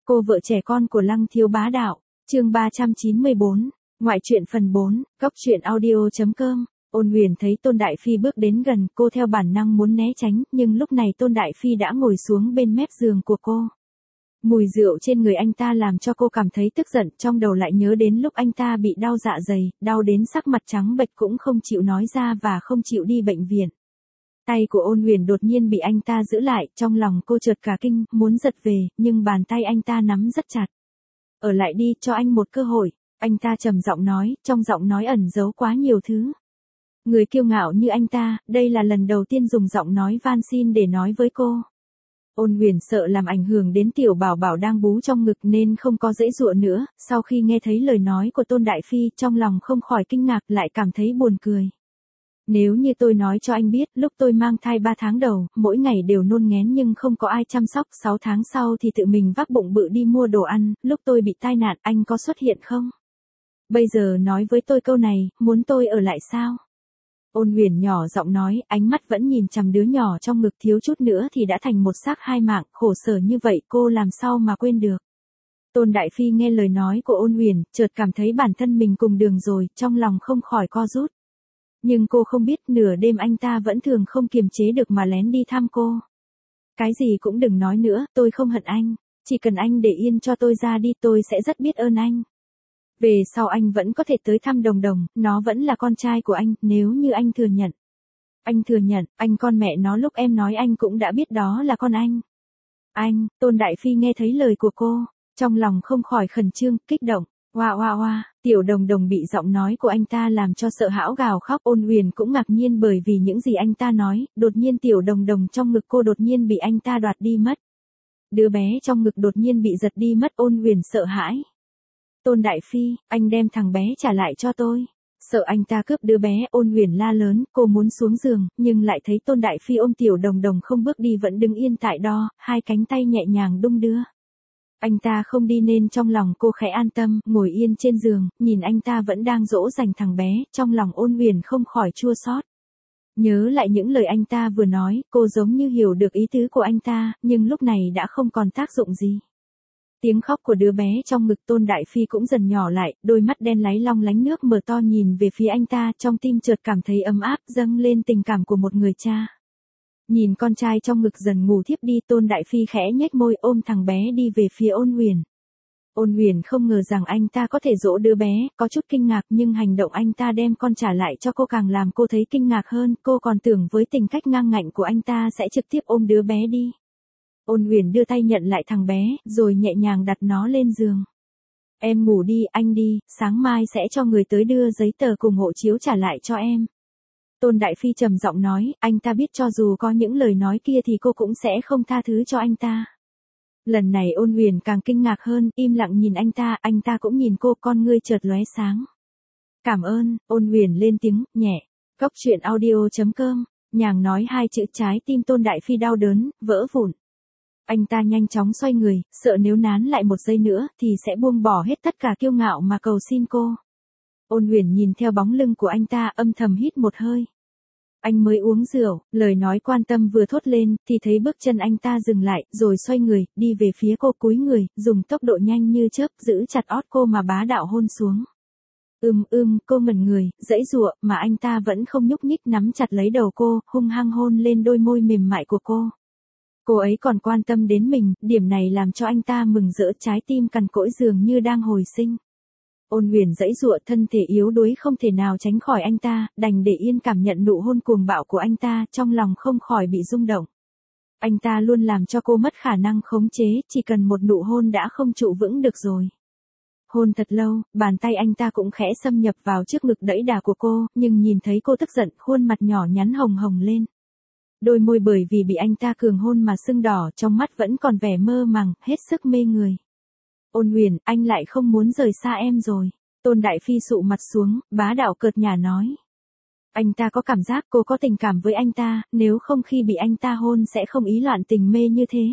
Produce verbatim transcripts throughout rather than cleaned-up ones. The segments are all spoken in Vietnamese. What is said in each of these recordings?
Cô vợ trẻ con của Lăng Thiếu Bá Đạo, chương ba trăm chín mươi bốn, ngoại truyện phần bốn, cóc truyện audio.com. Ôn Huyền thấy Tôn Đại Phi bước đến gần, cô theo bản năng muốn né tránh, nhưng lúc này Tôn Đại Phi đã ngồi xuống bên mép giường của cô. Mùi rượu trên người anh ta làm cho cô cảm thấy tức giận, trong đầu lại nhớ đến lúc anh ta bị đau dạ dày, đau đến sắc mặt trắng bệch cũng không chịu nói ra và không chịu đi bệnh viện. Tay của Ôn Huyền đột nhiên bị anh ta giữ lại, trong lòng cô chợt cả kinh, muốn giật về, nhưng bàn tay anh ta nắm rất chặt. Ở lại đi, cho anh một cơ hội, anh ta trầm giọng nói, trong giọng nói ẩn giấu quá nhiều thứ. Người kiêu ngạo như anh ta, đây là lần đầu tiên dùng giọng nói van xin để nói với cô. Ôn Huyền sợ làm ảnh hưởng đến tiểu bảo bảo đang bú trong ngực nên không có giãy giụa nữa, sau khi nghe thấy lời nói của Tôn Đại Phi, trong lòng không khỏi kinh ngạc, lại cảm thấy buồn cười. Nếu như tôi nói cho anh biết, lúc tôi mang thai ba tháng đầu, mỗi ngày đều nôn nghén nhưng không có ai chăm sóc, sáu tháng sau thì tự mình vác bụng bự đi mua đồ ăn, lúc tôi bị tai nạn anh có xuất hiện không? Bây giờ nói với tôi câu này, muốn tôi ở lại sao? Ôn Huyền nhỏ giọng nói, ánh mắt vẫn nhìn chằm đứa nhỏ trong ngực, thiếu chút nữa thì đã thành một xác hai mạng, khổ sở như vậy cô làm sao mà quên được. Tôn Đại Phi nghe lời nói của Ôn Huyền, chợt cảm thấy bản thân mình cùng đường rồi, trong lòng không khỏi co rút. Nhưng cô không biết nửa đêm anh ta vẫn thường không kiềm chế được mà lén đi thăm cô. Cái gì cũng đừng nói nữa, tôi không hận anh, chỉ cần anh để yên cho tôi ra đi tôi sẽ rất biết ơn anh. Về sau anh vẫn có thể tới thăm Đồng Đồng, nó vẫn là con trai của anh, nếu như anh thừa nhận. Anh thừa nhận, anh con mẹ nó lúc em nói anh cũng đã biết đó là con anh. Anh, Tôn Đại Phi nghe thấy lời của cô, trong lòng không khỏi khẩn trương, kích động. Oa oa oa, tiểu Đồng Đồng bị giọng nói của anh ta làm cho sợ hãi gào khóc. Ôn Huyền cũng ngạc nhiên bởi vì những gì anh ta nói, đột nhiên tiểu Đồng Đồng trong ngực cô đột nhiên bị anh ta đoạt đi mất. Đứa bé trong ngực đột nhiên bị giật đi mất. Ôn Huyền sợ hãi. Tôn Đại Phi, anh đem thằng bé trả lại cho tôi. Sợ anh ta cướp đứa bé, Ôn Huyền la lớn, cô muốn xuống giường, nhưng lại thấy Tôn Đại Phi ôm tiểu Đồng Đồng không bước đi vẫn đứng yên tại đó, hai cánh tay nhẹ nhàng đung đưa. Anh ta không đi nên trong lòng cô khẽ an tâm, ngồi yên trên giường, nhìn anh ta vẫn đang dỗ dành thằng bé, trong lòng Ôn Huyền không khỏi chua xót. Nhớ lại những lời anh ta vừa nói, cô giống như hiểu được ý tứ của anh ta, nhưng lúc này đã không còn tác dụng gì. Tiếng khóc của đứa bé trong ngực Tôn Đại Phi cũng dần nhỏ lại, đôi mắt đen láy long lánh nước mở to nhìn về phía anh ta, trong tim chợt cảm thấy ấm áp, dâng lên tình cảm của một người cha. Nhìn con trai trong ngực dần ngủ thiếp đi, Tôn Đại Phi khẽ nhếch môi ôm thằng bé đi về phía Ôn Huyền. Ôn Huyền không ngờ rằng anh ta có thể dỗ đứa bé, có chút kinh ngạc nhưng hành động anh ta đem con trả lại cho cô càng làm cô thấy kinh ngạc hơn, cô còn tưởng với tính cách ngang ngạnh của anh ta sẽ trực tiếp ôm đứa bé đi. Ôn Huyền đưa tay nhận lại thằng bé, rồi nhẹ nhàng đặt nó lên giường. Em ngủ đi, anh đi, sáng mai sẽ cho người tới đưa giấy tờ cùng hộ chiếu trả lại cho em. Tôn Đại Phi trầm giọng nói, anh ta biết cho dù có những lời nói kia thì cô cũng sẽ không tha thứ cho anh ta. Lần này Ôn Huyền càng kinh ngạc hơn, im lặng nhìn anh ta, anh ta cũng nhìn cô, con ngươi chợt lóe sáng. Cảm ơn, Ôn Huyền lên tiếng, nhẹ. Cóc truyện audio.com, nhàng nói hai chữ trái tim Tôn Đại Phi đau đớn, vỡ vụn. Anh ta nhanh chóng xoay người, sợ nếu nán lại một giây nữa thì sẽ buông bỏ hết tất cả kiêu ngạo mà cầu xin cô. Ôn Huyền nhìn theo bóng lưng của anh ta âm thầm hít một hơi. Anh mới uống rượu, lời nói quan tâm vừa thốt lên thì thấy bước chân anh ta dừng lại, rồi xoay người, đi về phía cô, cúi người, dùng tốc độ nhanh như chớp giữ chặt ót cô mà bá đạo hôn xuống. Ưm ưm, cô ngẩn người, giãy giụa, mà anh ta vẫn không nhúc nhích, nắm chặt lấy đầu cô, hung hăng hôn lên đôi môi mềm mại của cô. Cô ấy còn quan tâm đến mình, điểm này làm cho anh ta mừng rỡ, trái tim cằn cỗi dường như đang hồi sinh. Ôn Huyền giãy giụa, thân thể yếu đuối không thể nào tránh khỏi anh ta, đành để yên cảm nhận nụ hôn cuồng bạo của anh ta, trong lòng không khỏi bị rung động. Anh ta luôn làm cho cô mất khả năng khống chế, chỉ cần một nụ hôn đã không trụ vững được rồi. Hôn thật lâu, bàn tay anh ta cũng khẽ xâm nhập vào trước ngực đẫy đà của cô, nhưng nhìn thấy cô tức giận, khuôn mặt nhỏ nhắn hồng hồng lên. Đôi môi bởi vì bị anh ta cường hôn mà sưng đỏ, trong mắt vẫn còn vẻ mơ màng, hết sức mê người. Ôn Huyền, anh lại không muốn rời xa em rồi. Tôn Đại Phi sụ mặt xuống, bá đạo cợt nhả nói. Anh ta có cảm giác cô có tình cảm với anh ta, nếu không khi bị anh ta hôn sẽ không ý loạn tình mê như thế.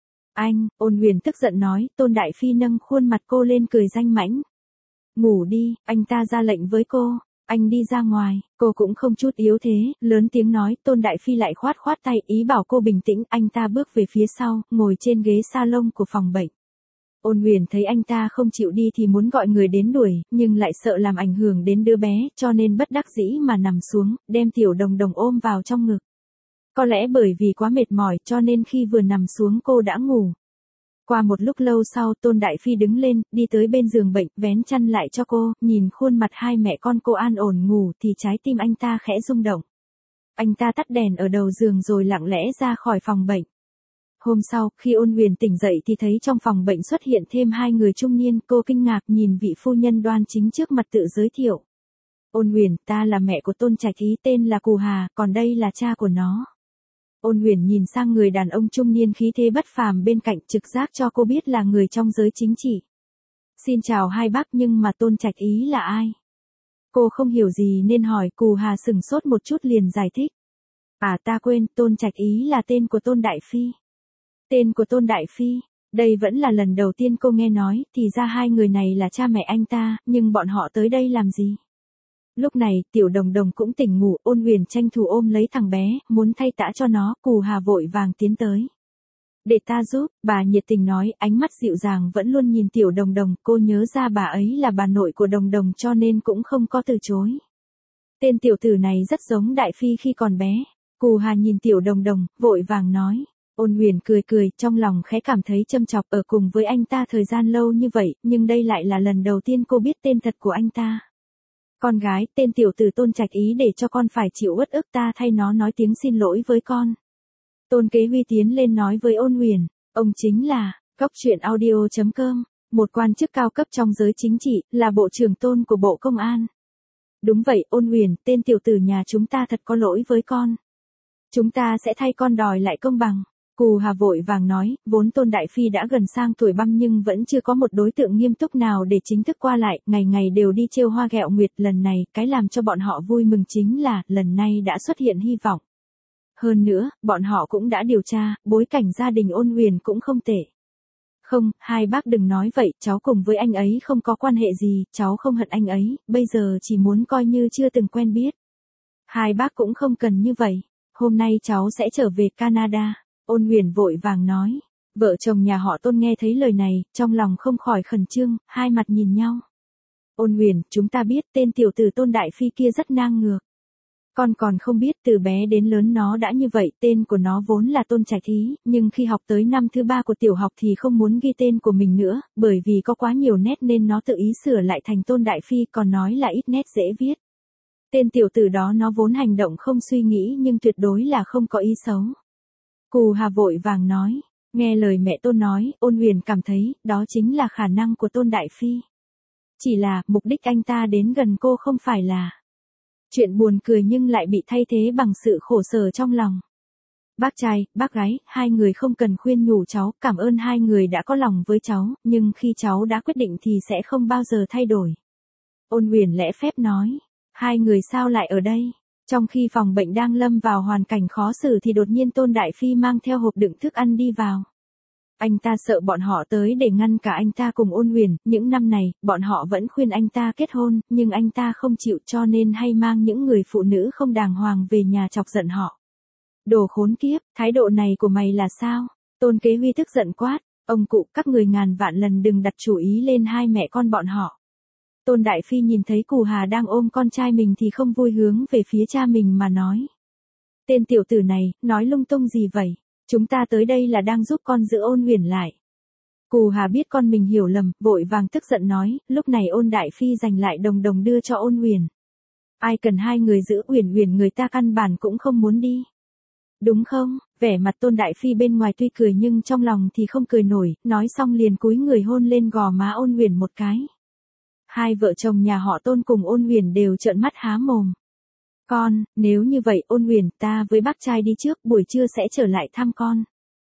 Anh, Ôn Huyền tức giận nói, Tôn Đại Phi nâng khuôn mặt cô lên cười danh mãnh. Ngủ đi, anh ta ra lệnh với cô. Anh đi ra ngoài, cô cũng không chút yếu thế, lớn tiếng nói, Tôn Đại Phi lại khoát khoát tay, ý bảo cô bình tĩnh, anh ta bước về phía sau, ngồi trên ghế salon của phòng bệnh. Ôn Huyền thấy anh ta không chịu đi thì muốn gọi người đến đuổi, nhưng lại sợ làm ảnh hưởng đến đứa bé, cho nên bất đắc dĩ mà nằm xuống, đem Tiểu Đồng Đồng ôm vào trong ngực. Có lẽ bởi vì quá mệt mỏi cho nên khi vừa nằm xuống cô đã ngủ. Qua một lúc lâu sau, Tôn Đại Phi đứng lên, đi tới bên giường bệnh, vén chăn lại cho cô, nhìn khuôn mặt hai mẹ con cô an ổn ngủ thì trái tim anh ta khẽ rung động. Anh ta tắt đèn ở đầu giường rồi lặng lẽ ra khỏi phòng bệnh. Hôm sau, khi Ôn Huyền tỉnh dậy thì thấy trong phòng bệnh xuất hiện thêm hai người trung niên, cô kinh ngạc nhìn vị phu nhân đoan chính trước mặt tự giới thiệu. Ôn Huyền, ta là mẹ của Tôn Trạch Ý, tên là Cù Hà, còn đây là cha của nó. Ôn Huyền nhìn sang người đàn ông trung niên khí thế bất phàm bên cạnh, trực giác cho cô biết là người trong giới chính trị. Xin chào hai bác, nhưng mà Tôn Trạch Ý là ai? Cô không hiểu gì nên hỏi. Cù Hà sửng sốt một chút liền giải thích. À, ta quên, Tôn Trạch Ý là tên của Tôn Đại Phi. Tên của Tôn Đại Phi, đây vẫn là lần đầu tiên cô nghe nói, thì ra hai người này là cha mẹ anh ta, nhưng bọn họ tới đây làm gì? Lúc này, Tiểu Đồng Đồng cũng tỉnh ngủ, Ôn Huyền tranh thủ ôm lấy thằng bé, muốn thay tã cho nó, Cù Hà vội vàng tiến tới. Để ta giúp, bà nhiệt tình nói, ánh mắt dịu dàng vẫn luôn nhìn Tiểu Đồng Đồng, cô nhớ ra bà ấy là bà nội của Đồng Đồng cho nên cũng không có từ chối. Tên tiểu tử này rất giống Đại Phi khi còn bé. Cù Hà nhìn Tiểu Đồng Đồng, vội vàng nói. Ôn Huyền cười cười, trong lòng khẽ cảm thấy châm chọc, ở cùng với anh ta thời gian lâu như vậy, nhưng đây lại là lần đầu tiên cô biết tên thật của anh ta. Con gái, tên tiểu tử Tôn Trạch Ý để cho con phải chịu uất ức, ta thay nó nói tiếng xin lỗi với con. Tôn Kế Huy tiến lên nói với Ôn Huyền, ông chính là, Cóc Truyện Audio chấm com, một quan chức cao cấp trong giới chính trị, là bộ trưởng Tôn của Bộ Công an. Đúng vậy, Ôn Huyền, tên tiểu tử nhà chúng ta thật có lỗi với con. Chúng ta sẽ thay con đòi lại công bằng. Cù Hà vội vàng nói, vốn Tôn Đại Phi đã gần sang tuổi băm nhưng vẫn chưa có một đối tượng nghiêm túc nào để chính thức qua lại, ngày ngày đều đi trêu hoa ghẹo nguyệt. Lần này, cái làm cho bọn họ vui mừng chính là, lần này đã xuất hiện hy vọng. Hơn nữa, bọn họ cũng đã điều tra, bối cảnh gia đình Ôn Huyền cũng không tệ. Không, hai bác đừng nói vậy, cháu cùng với anh ấy không có quan hệ gì, cháu không hận anh ấy, bây giờ chỉ muốn coi như chưa từng quen biết. Hai bác cũng không cần như vậy, hôm nay cháu sẽ trở về Canada. Ôn Huyền vội vàng nói. Vợ chồng nhà họ Tôn nghe thấy lời này, trong lòng không khỏi khẩn trương, hai mặt nhìn nhau. Ôn Huyền, chúng ta biết tên tiểu tử Tôn Đại Phi kia rất ngang ngược. Con còn không biết từ bé đến lớn nó đã như vậy, tên của nó vốn là Tôn Trạch Ý, nhưng khi học tới năm thứ ba của tiểu học thì không muốn ghi tên của mình nữa, bởi vì có quá nhiều nét nên nó tự ý sửa lại thành Tôn Đại Phi, còn nói là ít nét dễ viết. Tên tiểu tử đó nó vốn hành động không suy nghĩ nhưng tuyệt đối là không có ý xấu. Cù Hà vội vàng nói, nghe lời mẹ Tôn nói, Ôn Huyền cảm thấy, đó chính là khả năng của Tôn Đại Phi. Chỉ là, mục đích anh ta đến gần cô không phải là chuyện buồn cười nhưng lại bị thay thế bằng sự khổ sở trong lòng. Bác trai, bác gái, hai người không cần khuyên nhủ cháu, cảm ơn hai người đã có lòng với cháu, nhưng khi cháu đã quyết định thì sẽ không bao giờ thay đổi. Ôn Huyền lễ phép nói, hai người sao lại ở đây? Trong khi phòng bệnh đang lâm vào hoàn cảnh khó xử thì đột nhiên Tôn Đại Phi mang theo hộp đựng thức ăn đi vào. Anh ta sợ bọn họ tới để ngăn cả anh ta cùng Ôn Huyền, những năm này, bọn họ vẫn khuyên anh ta kết hôn, nhưng anh ta không chịu cho nên hay mang những người phụ nữ không đàng hoàng về nhà chọc giận họ. Đồ khốn kiếp, thái độ này của mày là sao? Tôn Kế Huy tức giận quát, ông cụ, các người ngàn vạn lần đừng đặt chủ ý lên hai mẹ con bọn họ. Tôn Đại Phi nhìn thấy Cù Hà đang ôm con trai mình thì không vui hướng về phía cha mình mà nói. Tên tiểu tử này, nói lung tung gì vậy? Chúng ta tới đây là đang giúp con giữ Ôn Huyền lại. Cù Hà biết con mình hiểu lầm, vội vàng tức giận nói, lúc này Ôn Đại Phi giành lại Đồng Đồng đưa cho Ôn Huyền. Ai cần hai người giữ Huyền Huyền người ta căn bản cũng không muốn đi. Đúng không? Vẻ mặt Tôn Đại Phi bên ngoài tuy cười nhưng trong lòng thì không cười nổi, nói xong liền cúi người hôn lên gò má Ôn Huyền một cái. Hai vợ chồng nhà họ Tôn cùng Ôn Huyền đều trợn mắt há mồm. Con, nếu như vậy Ôn Huyền, ta với bác trai đi trước, buổi trưa sẽ trở lại thăm con.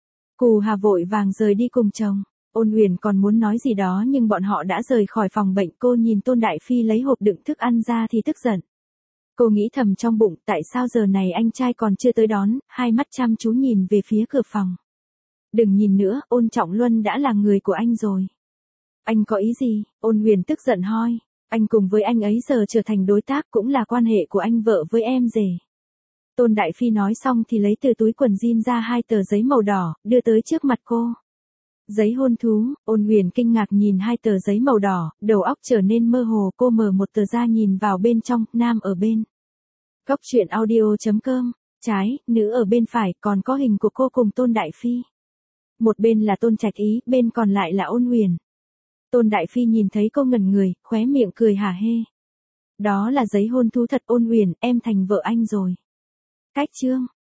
Cù Hà vội vàng rời đi cùng chồng. Ôn Huyền còn muốn nói gì đó nhưng bọn họ đã rời khỏi phòng bệnh. Cô nhìn Tôn Đại Phi lấy hộp đựng thức ăn ra thì tức giận. Cô nghĩ thầm trong bụng, tại sao giờ này anh trai còn chưa tới đón, hai mắt chăm chú nhìn về phía cửa phòng. Đừng nhìn nữa, Ôn Trọng Luân đã là người của anh rồi. Anh có ý gì? Ôn Huyền tức giận hoi. Anh cùng với anh ấy giờ trở thành đối tác, cũng là quan hệ của anh vợ với em rể. Tôn Đại Phi nói xong thì lấy từ túi quần jean ra hai tờ giấy màu đỏ, đưa tới trước mặt cô. Giấy hôn thú, Ôn Huyền kinh ngạc nhìn hai tờ giấy màu đỏ, đầu óc trở nên mơ hồ, cô mở một tờ ra nhìn vào bên trong, nam ở bên. Cốc truyện audio chấm com, trái, nữ ở bên phải, còn có hình của cô cùng Tôn Đại Phi. Một bên là Tôn Trạch Ý, bên còn lại là Ôn Huyền. Tôn Đại Phi nhìn thấy cô ngẩn người, khóe miệng cười hả hê. Đó là giấy hôn thú thật. Ôn Huyền, em thành vợ anh rồi. Cách chương.